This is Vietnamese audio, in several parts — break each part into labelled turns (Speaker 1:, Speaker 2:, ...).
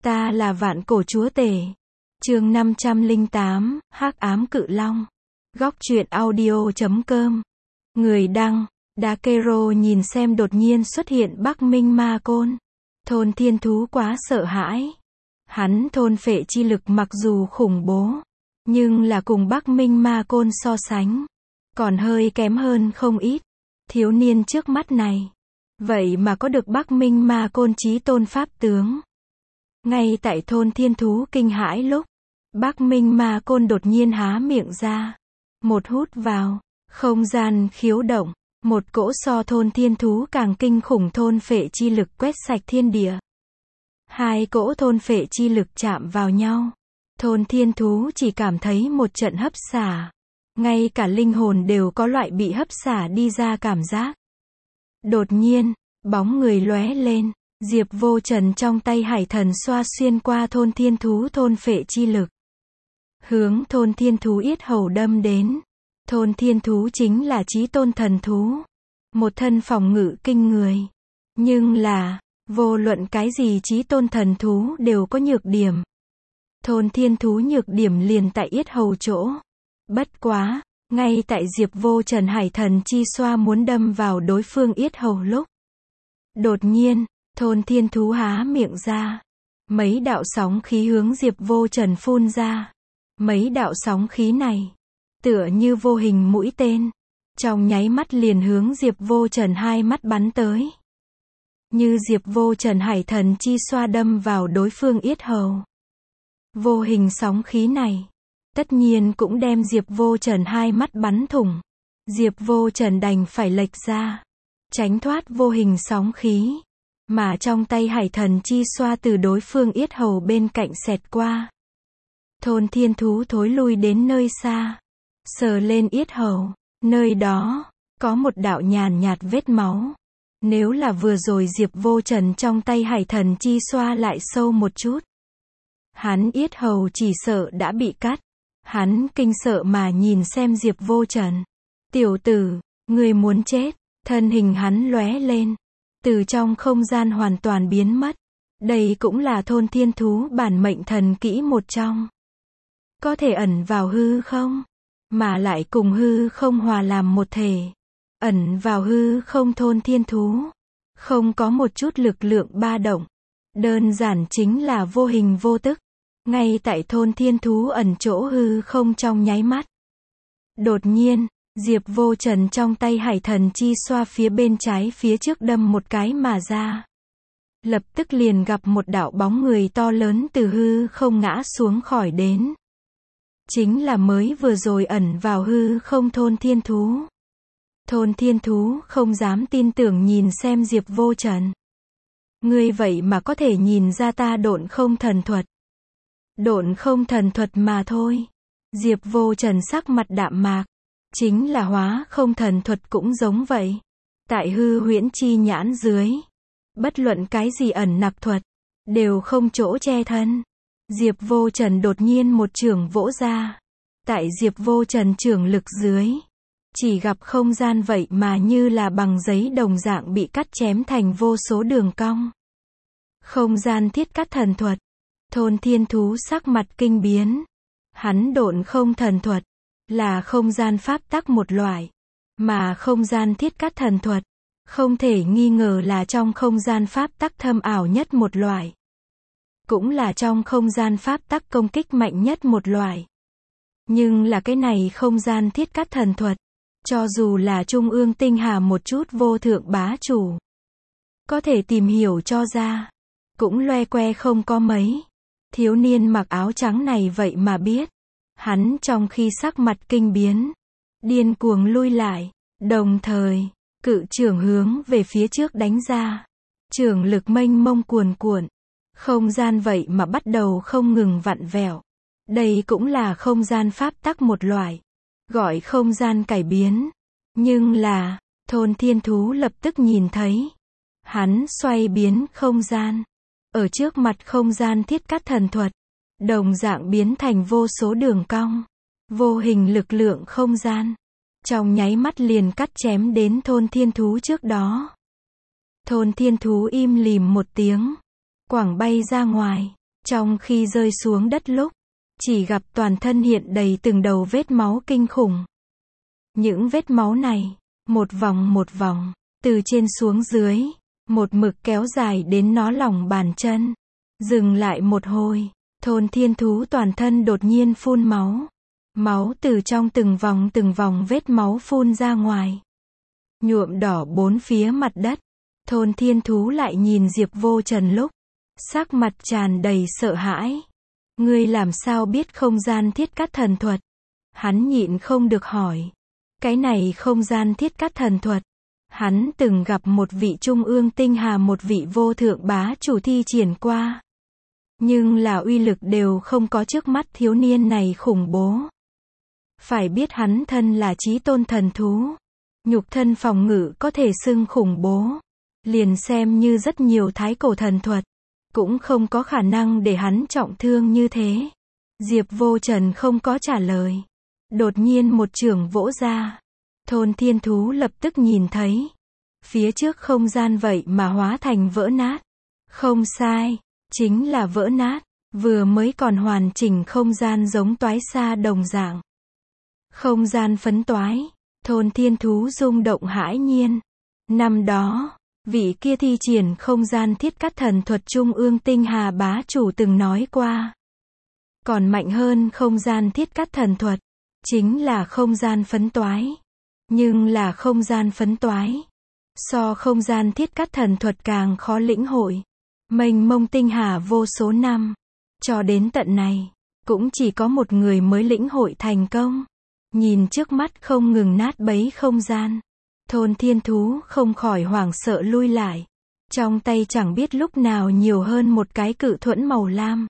Speaker 1: Ta là vạn cổ chúa tể. Chương 508, Hắc ám cự long. Góc truyện audio.com. Người đăng, Dakero nhìn xem đột nhiên xuất hiện Bắc Minh Ma Côn. Thôn thiên thú quá sợ hãi. Hắn thôn phệ chi lực mặc dù khủng bố, nhưng là cùng Bắc Minh Ma Côn so sánh, còn hơi kém hơn không ít. Thiếu niên trước mắt này, vậy mà có được Bắc Minh Ma Côn chí tôn pháp tướng. Ngay tại thôn thiên thú kinh hãi lúc, Bắc Minh Ma Côn đột nhiên há miệng ra. Một hút vào, không gian khiếu động, một cỗ so thôn thiên thú càng kinh khủng thôn phệ chi lực quét sạch thiên địa. Hai cỗ thôn phệ chi lực chạm vào nhau. Thôn thiên thú chỉ cảm thấy một trận hấp xả. Ngay cả linh hồn đều có loại bị hấp xả đi ra cảm giác. Đột nhiên, bóng người lóe lên. Diệp Vô Trần trong tay hải thần xoa xuyên qua thôn thiên thú thôn phệ chi lực. Hướng thôn thiên thú yết hầu đâm đến. Thôn thiên thú chính là chí tôn thần thú. Một thân phòng ngự kinh người. Nhưng là, vô luận cái gì chí tôn thần thú đều có nhược điểm. Thôn thiên thú nhược điểm liền tại yết hầu chỗ. Bất quá, ngay tại Diệp Vô Trần hải thần chi xoa muốn đâm vào đối phương yết hầu lúc. Đột nhiên, thôn thiên thú há miệng ra. Mấy đạo sóng khí hướng Diệp Vô Trần phun ra. Mấy đạo sóng khí này, tựa như vô hình mũi tên, trong nháy mắt liền hướng Diệp Vô Trần hai mắt bắn tới. Như Diệp Vô Trần hải thần chi xoa đâm vào đối phương yết hầu. Vô hình sóng khí này, tất nhiên cũng đem Diệp Vô Trần hai mắt bắn thủng. Diệp Vô Trần đành phải lệch ra, tránh thoát vô hình sóng khí, mà trong tay hải thần chi xoa từ đối phương yết hầu bên cạnh xẹt qua. Thôn thiên thú thối lui đến nơi xa, sờ lên yết hầu, nơi đó có một đạo nhàn nhạt vết máu. Nếu là vừa rồi Diệp Vô Trần trong tay hải thần chi xoa lại sâu một chút, hắn yết hầu chỉ sợ đã bị cắt. Hắn kinh sợ mà nhìn xem Diệp Vô Trần. Tiểu tử, ngươi muốn chết. Thân hình hắn lóe lên, từ trong không gian hoàn toàn biến mất. Đây cũng là thôn thiên thú bản mệnh thần kỹ một trong. Có thể ẩn vào hư không, mà lại cùng hư không hòa làm một thể. Ẩn vào hư không thôn thiên thú, không có một chút lực lượng ba động. Đơn giản chính là vô hình vô tức. Ngay tại thôn thiên thú ẩn chỗ hư không trong nháy mắt. Đột nhiên, Diệp Vô Trần trong tay hải thần chi xoa phía bên trái phía trước đâm một cái mà ra. Lập tức liền gặp một đạo bóng người to lớn từ hư không ngã xuống khỏi đến. Chính là mới vừa rồi ẩn vào hư không thôn thiên thú. Thôn thiên thú không dám tin tưởng nhìn xem Diệp Vô Trần. Ngươi vậy mà có thể nhìn ra ta độn không thần thuật. Độn không thần thuật mà thôi. Diệp Vô Trần sắc mặt đạm mạc. Chính là hóa không thần thuật cũng giống vậy. Tại hư huyễn chi nhãn dưới, bất luận cái gì ẩn nặc thuật, đều không chỗ che thân. Diệp Vô Trần đột nhiên một chưởng vỗ ra. Tại Diệp Vô Trần chưởng lực dưới, chỉ gặp không gian vậy mà như là bằng giấy đồng dạng bị cắt chém thành vô số đường cong. Không gian thiết cắt thần thuật. Thôn thiên thú sắc mặt kinh biến. Hắn độn không thần thuật, là không gian pháp tắc một loại. Mà không gian thiết cắt thần thuật, không thể nghi ngờ là trong không gian pháp tắc thâm ảo nhất một loại. Cũng là trong không gian pháp tắc công kích mạnh nhất một loại. Nhưng là cái này không gian thiết cắt thần thuật, cho dù là trung ương tinh hà một chút vô thượng bá chủ, có thể tìm hiểu cho ra, cũng loe que không có mấy. Thiếu niên mặc áo trắng này vậy mà biết. Hắn trong khi sắc mặt kinh biến, điên cuồng lui lại, đồng thời, cự chưởng hướng về phía trước đánh ra. Chưởng lực mênh mông cuồn cuộn, không gian vậy mà bắt đầu không ngừng vặn vẹo. Đây cũng là không gian pháp tắc một loại, gọi không gian cải biến. Nhưng là, thôn thiên thú lập tức nhìn thấy, hắn xoay biến không gian. Ở trước mặt không gian thiết cắt thần thuật, đồng dạng biến thành vô số đường cong, vô hình lực lượng không gian. Trong nháy mắt liền cắt chém đến thôn thiên thú trước đó. Thôn thiên thú im lìm một tiếng, quẳng bay ra ngoài. Trong khi rơi xuống đất lúc, chỉ gặp toàn thân hiện đầy từng đầu vết máu kinh khủng. Những vết máu này, một vòng, từ trên xuống dưới, một mực kéo dài đến nó lòng bàn chân. Dừng lại một hồi, Thôn Thiên Thú toàn thân đột nhiên phun máu. Máu từ trong từng vòng vết máu phun ra ngoài. Nhuộm đỏ bốn phía mặt đất. Thôn Thiên Thú lại nhìn Diệp Vô Trần lúc, sắc mặt tràn đầy sợ hãi. Ngươi làm sao biết không gian thiết cắt thần thuật? Hắn nhịn không được hỏi. Cái này không gian thiết cắt thần thuật. Hắn từng gặp một vị trung ương tinh hà, một vị vô thượng bá chủ thi triển qua. Nhưng là uy lực đều không có trước mắt thiếu niên này khủng bố. Phải biết hắn thân là chí tôn thần thú. Nhục thân phòng ngự có thể xưng khủng bố. Liền xem như rất nhiều thái cổ thần thuật, cũng không có khả năng để hắn trọng thương như thế. Diệp Vô Trần không có trả lời. Đột nhiên một chưởng vỗ ra. Thôn Thiên Thú lập tức nhìn thấy. Phía trước không gian vậy mà hóa thành vỡ nát. Không sai, chính là vỡ nát. Vừa mới còn hoàn chỉnh không gian giống toái xa đồng dạng. Không gian phấn toái. Thôn Thiên Thú rung động hãi nhiên. Năm đó, vị kia thi triển không gian thiết cắt thần thuật trung ương tinh hà bá chủ từng nói qua. Còn mạnh hơn không gian thiết cắt thần thuật, chính là không gian phấn toái. Nhưng là không gian phấn toái, so không gian thiết cắt thần thuật càng khó lĩnh hội. Mênh mông tinh hà vô số năm, cho đến tận này, cũng chỉ có một người mới lĩnh hội thành công. Nhìn trước mắt không ngừng nát bấy không gian, Thôn Thiên Thú không khỏi hoảng sợ lui lại. Trong tay chẳng biết lúc nào nhiều hơn một cái cự thuẫn màu lam.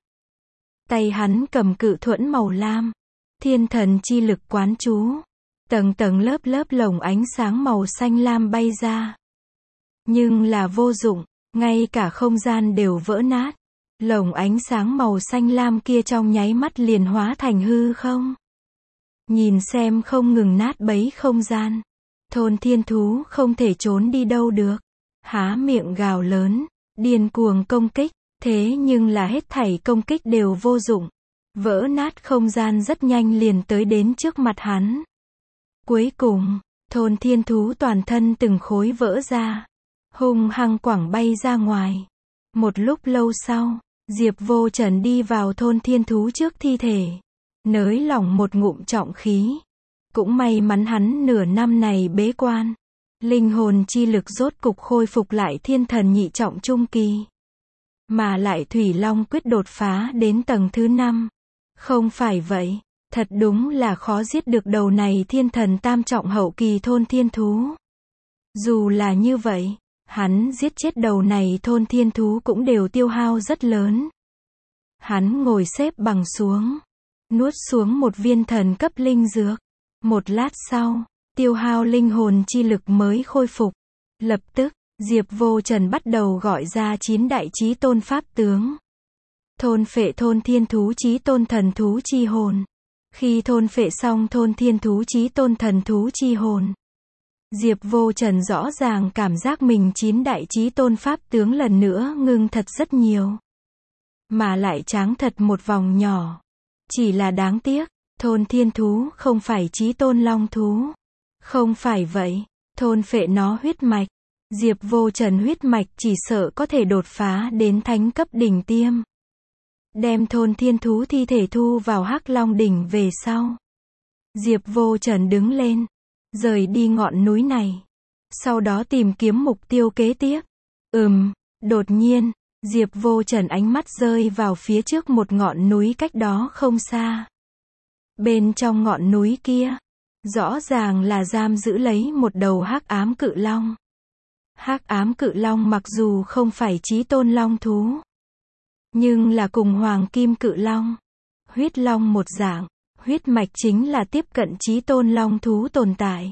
Speaker 1: Tay hắn cầm cự thuẫn màu lam. Thiên thần chi lực quán chú. Tầng tầng lớp lồng ánh sáng màu xanh lam bay ra. Nhưng là vô dụng, ngay cả không gian đều vỡ nát. Lồng ánh sáng màu xanh lam kia trong nháy mắt liền hóa thành hư không. Nhìn xem không ngừng nát bấy không gian. Thôn Thiên Thú không thể trốn đi đâu được. Há miệng gào lớn, điên cuồng công kích, thế nhưng là hết thảy công kích đều vô dụng. Vỡ nát không gian rất nhanh liền tới đến trước mặt hắn. Cuối cùng, Thôn Thiên Thú toàn thân từng khối vỡ ra, hung hăng quẳng bay ra ngoài. Một lúc lâu sau, Diệp Vô Trần đi vào Thôn Thiên Thú trước thi thể, nới lỏng một ngụm trọng khí. Cũng may mắn hắn nửa năm này bế quan, linh hồn chi lực rốt cục khôi phục lại thiên thần nhị trọng trung kỳ. Mà lại Thủy Long quyết đột phá đến tầng thứ 5. Không phải vậy, thật đúng là khó giết được đầu này thiên thần tam trọng hậu kỳ Thôn Thiên Thú. Dù là như vậy, hắn giết chết đầu này Thôn Thiên Thú cũng đều tiêu hao rất lớn. Hắn ngồi xếp bằng xuống, nuốt xuống một viên thần cấp linh dược. Một lát sau, tiêu hao linh hồn chi lực mới khôi phục. Lập tức, Diệp Vô Trần bắt đầu gọi ra 9 đại chí tôn pháp tướng. Thôn phệ Thôn Thiên Thú chí tôn thần thú chi hồn. Khi thôn phệ xong Thôn Thiên Thú chí tôn thần thú chi hồn, Diệp Vô Trần rõ ràng cảm giác mình 9 đại chí tôn pháp tướng lần nữa ngưng thật rất nhiều. Mà lại tráng thật một vòng nhỏ. Chỉ là đáng tiếc, Thôn Thiên Thú không phải chí tôn long thú. Không phải vậy, thôn phệ nó huyết mạch. Diệp Vô Trần huyết mạch chỉ sợ có thể đột phá đến thánh cấp đỉnh tiêm. Đem Thôn Thiên Thú thi thể thu vào Hắc Long đỉnh về sau, Diệp Vô Trần đứng lên, rời đi ngọn núi này. Sau đó tìm kiếm mục tiêu kế tiếp. Đột nhiên, Diệp Vô Trần ánh mắt rơi vào phía trước một ngọn núi cách đó không xa. Bên trong ngọn núi kia, rõ ràng là giam giữ lấy một đầu hắc ám cự long. Hắc ám cự long mặc dù không phải chí tôn long thú, nhưng là cùng hoàng kim cự long, huyết long một dạng, huyết mạch chính là tiếp cận chí tôn long thú tồn tại.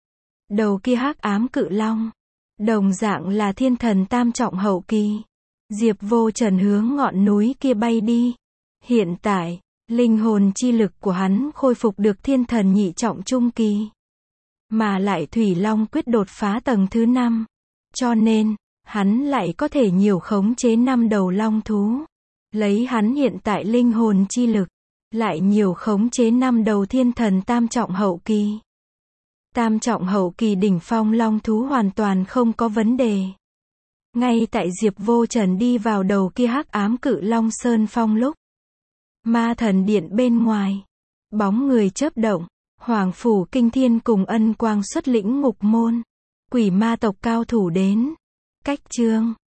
Speaker 1: Đầu kia hắc ám cự long, đồng dạng là thiên thần tam trọng hậu kỳ. Diệp Vô Trần hướng ngọn núi kia bay đi. Hiện tại, linh hồn chi lực của hắn khôi phục được thiên thần nhị trọng trung kỳ. Mà lại Thủy Long quyết đột phá tầng thứ 5. Cho nên, hắn lại có thể nhiều khống chế 5 đầu long thú. Lấy hắn hiện tại linh hồn chi lực, lại nhiều khống chế năm đầu thiên thần tam trọng hậu kỳ. Tam trọng hậu kỳ đỉnh phong long thú hoàn toàn không có vấn đề. Ngay tại Diệp Vô Trần đi vào đầu kia hắc ám cự long sơn phong lúc, ma thần điện bên ngoài, bóng người chớp động, Hoàng phủ Kinh Thiên cùng Ân Quang xuất lĩnh ngục môn, quỷ ma tộc cao thủ đến. Cách chương